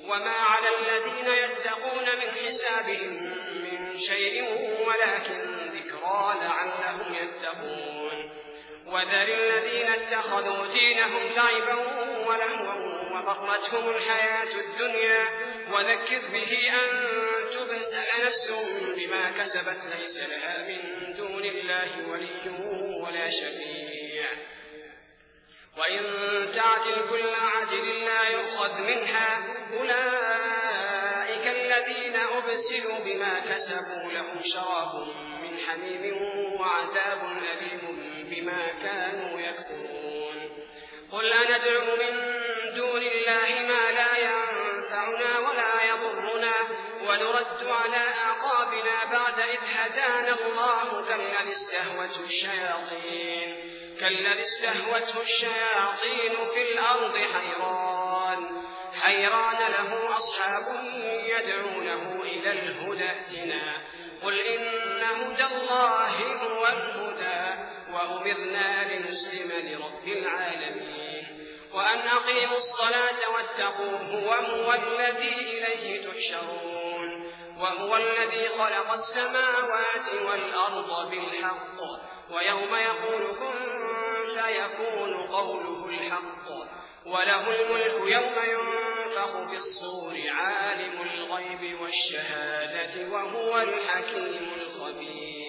وما على الذين يتقون من حسابهم من شيء ولكن ذكرى لعلهم يتقون وذر الذين اتخذوا دينهم لعبا ولهوا وغرتهم الحياة الدنيا وذكر به أن تبسل نفس بما كسبت ليس لها من دون الله ولي ولا شفيع وإن تعجل كل عاجل لا يؤخذ منها أولئك الذين أبسلوا بما كسبوا لهم شراب من حميم وعذاب أليم بما كانوا يكفرون قل أندعو من دون الله ما لا ينفعنا ولا يضرنا ونرد على أعقابنا بعد إذ هدانا الله كالذي استهوته الشياطين في الأرض حيران له أصحاب يدعونه إلى الهدى ائتنا قل إن هدى الله هو الهدى وأمرنا لنسلم لرب العالمين وأن أقيموا الصلاة واتقوه وهو الذي إليه تحشرون وهو الذي خلق السماوات والأرض بالحق ويوم يقول كن فيكون قوله الحق وله الملك يوم ينفخ في الصور عالم الغيب والشهادة وهو الحكيم الخبير